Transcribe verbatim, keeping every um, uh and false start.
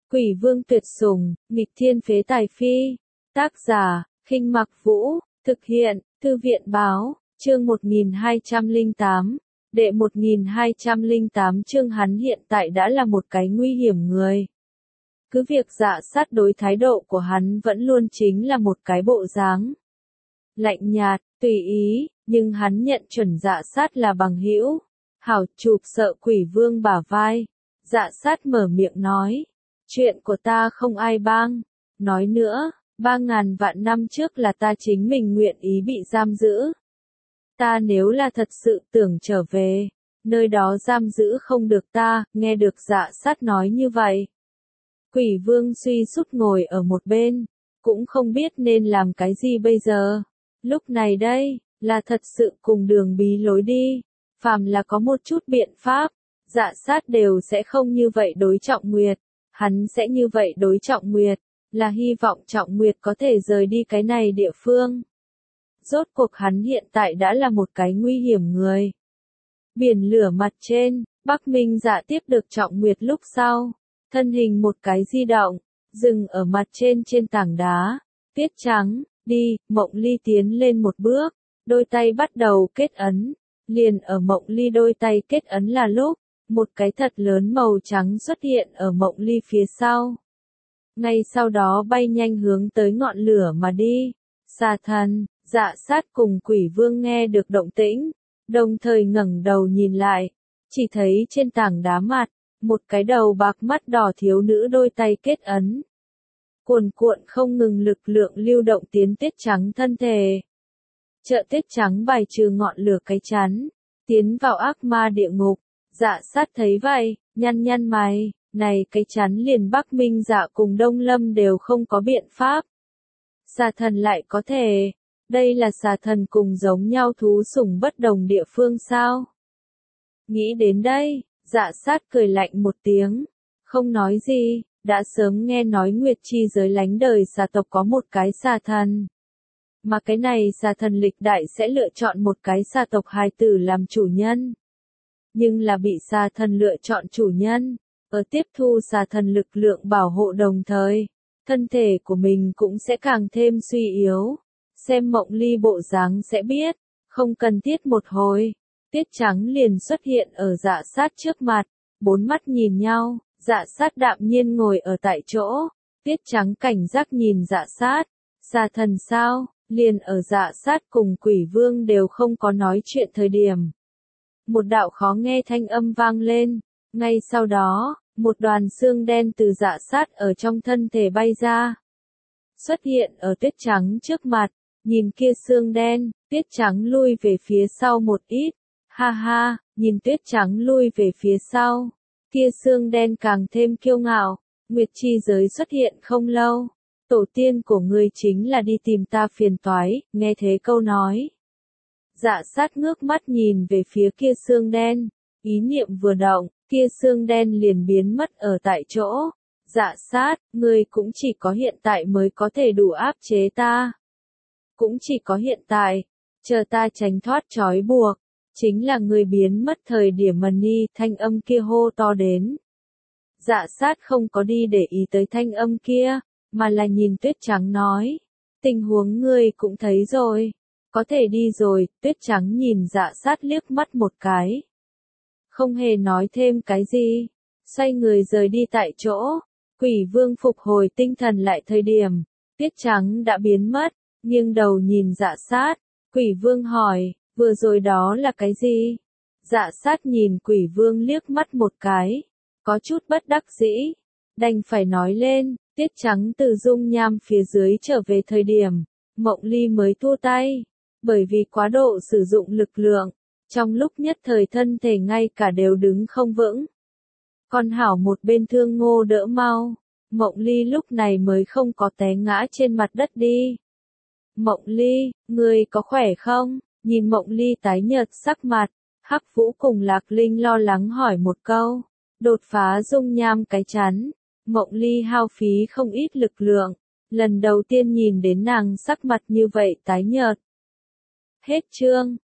Quỷ vương tuyệt sủng, nghịch thiên phế tài phi. Tác giả, Khinh Mặc Vũ, thực hiện, Thư viện báo, chương một nghìn hai trăm lẻ tám, đệ một nghìn hai trăm lẻ tám chương hắn hiện tại đã là một cái nguy hiểm người. Cứ việc Dạ Sát đối thái độ của hắn vẫn luôn chính là một cái bộ dáng lạnh nhạt, tùy ý, nhưng hắn nhận chuẩn Dạ Sát là bằng hữu. Hảo chụp sợ quỷ vương bả vai. Dạ Sát mở miệng nói. Chuyện của ta không ai bang. Nói nữa, ba ngàn vạn năm trước là ta chính mình nguyện ý bị giam giữ. Ta nếu là thật sự tưởng trở về, nơi đó giam giữ không được ta, nghe được Dạ Sát nói như vậy. Quỷ vương suy sút ngồi ở một bên, cũng không biết nên làm cái gì bây giờ. Lúc này đây, là thật sự cùng đường bí lối đi. Phàm là có một chút biện pháp, Dạ Sát đều sẽ không như vậy đối Trọng Nguyệt. Hắn sẽ như vậy đối Trọng Nguyệt, là hy vọng Trọng Nguyệt có thể rời đi cái này địa phương. Rốt cuộc hắn hiện tại đã là một cái nguy hiểm người. Biển lửa mặt trên, Bắc Minh Dạ tiếp được Trọng Nguyệt lúc sau, thân hình một cái di động, dừng ở mặt trên trên tảng đá. Tiết Trắng, đi, Mộng Ly tiến lên một bước, đôi tay bắt đầu kết ấn. Liền ở Mộng Ly đôi tay kết ấn là lúc, một cái thật lớn màu trắng xuất hiện ở Mộng Ly phía sau. Ngay sau đó bay nhanh hướng tới ngọn lửa mà đi. Xà thần, Dạ Sát cùng quỷ vương nghe được động tĩnh, đồng thời ngẩng đầu nhìn lại, chỉ thấy trên tảng đá mặt, một cái đầu bạc mắt đỏ thiếu nữ đôi tay kết ấn. Cuồn cuộn không ngừng lực lượng lưu động tiến Tiết Trắng thân thể. Trợ Tiết Trắng bài trừ ngọn lửa cái chắn, tiến vào ác ma địa ngục. Dạ Sát thấy vậy, nhăn nhăn mày, này cái chắn liền Bắc Minh Dạ cùng Đông Lâm đều không có biện pháp. Xà thần lại có thể, đây là xà thần cùng giống nhau thú sủng bất đồng địa phương sao? Nghĩ đến đây, Dạ Sát cười lạnh một tiếng, không nói gì, đã sớm nghe nói Nguyệt Chi giới lánh đời xà tộc có một cái xà thần. Mà cái này xà thần lịch đại sẽ lựa chọn một cái xà tộc hài tử làm chủ nhân. Nhưng là bị xà thần lựa chọn chủ nhân, ở tiếp thu xà thần lực lượng bảo hộ đồng thời, thân thể của mình cũng sẽ càng thêm suy yếu. Xem Mộng Ly bộ dáng sẽ biết, không cần thiết một hồi, Tiết Trắng liền xuất hiện ở Dạ Sát trước mặt, bốn mắt nhìn nhau, Dạ Sát đạm nhiên ngồi ở tại chỗ, Tiết Trắng cảnh giác nhìn Dạ Sát, xà thần sao, liền ở Dạ Sát cùng quỷ vương đều không có nói chuyện thời điểm. Một đạo khó nghe thanh âm vang lên, ngay sau đó, một đoàn xương đen từ Dạ Sát ở trong thân thể bay ra. Xuất hiện ở Tiết Trắng trước mặt, nhìn kia xương đen, Tiết Trắng lui về phía sau một ít, ha ha, nhìn Tiết Trắng lui về phía sau, kia xương đen càng thêm kiêu ngạo, Nguyệt Chi giới xuất hiện không lâu, tổ tiên của ngươi chính là đi tìm ta phiền toái, nghe thế câu nói. Dạ Sát ngước mắt nhìn về phía kia xương đen, ý niệm vừa động, kia xương đen liền biến mất ở tại chỗ. Dạ Sát, ngươi cũng chỉ có hiện tại mới có thể đủ áp chế ta. Cũng chỉ có hiện tại, chờ ta tránh thoát trói buộc, chính là ngươi biến mất thời điểm mần ni, thanh âm kia hô to đến. Dạ Sát không có đi để ý tới thanh âm kia, mà là nhìn Tuyết Trắng nói, tình huống ngươi cũng thấy rồi. Có thể đi rồi, Tuyết Trắng nhìn Dạ Sát liếc mắt một cái. Không hề nói thêm cái gì, xoay người rời đi tại chỗ. Quỷ vương phục hồi tinh thần lại thời điểm, Tuyết Trắng đã biến mất, nghiêng đầu nhìn Dạ Sát. Quỷ vương hỏi, vừa rồi đó là cái gì? Dạ Sát nhìn quỷ vương liếc mắt một cái, có chút bất đắc dĩ, đành phải nói lên. Tiết Trắng từ dung nham phía dưới trở về thời điểm, Mộng Ly mới thua tay. Bởi vì quá độ sử dụng lực lượng, trong lúc nhất thời thân thể ngay cả đều đứng không vững. Còn hảo một bên Thương Ngô đỡ mau, Mộng Ly lúc này mới không có té ngã trên mặt đất đi. Mộng Ly, ngươi có khỏe không? Nhìn Mộng Ly tái nhợt sắc mặt, Hắc Vũ cùng Lạc Linh lo lắng hỏi một câu. Đột phá dung nham cái chắn, Mộng Ly hao phí không ít lực lượng, lần đầu tiên nhìn đến nàng sắc mặt như vậy tái nhợt. Hết chương.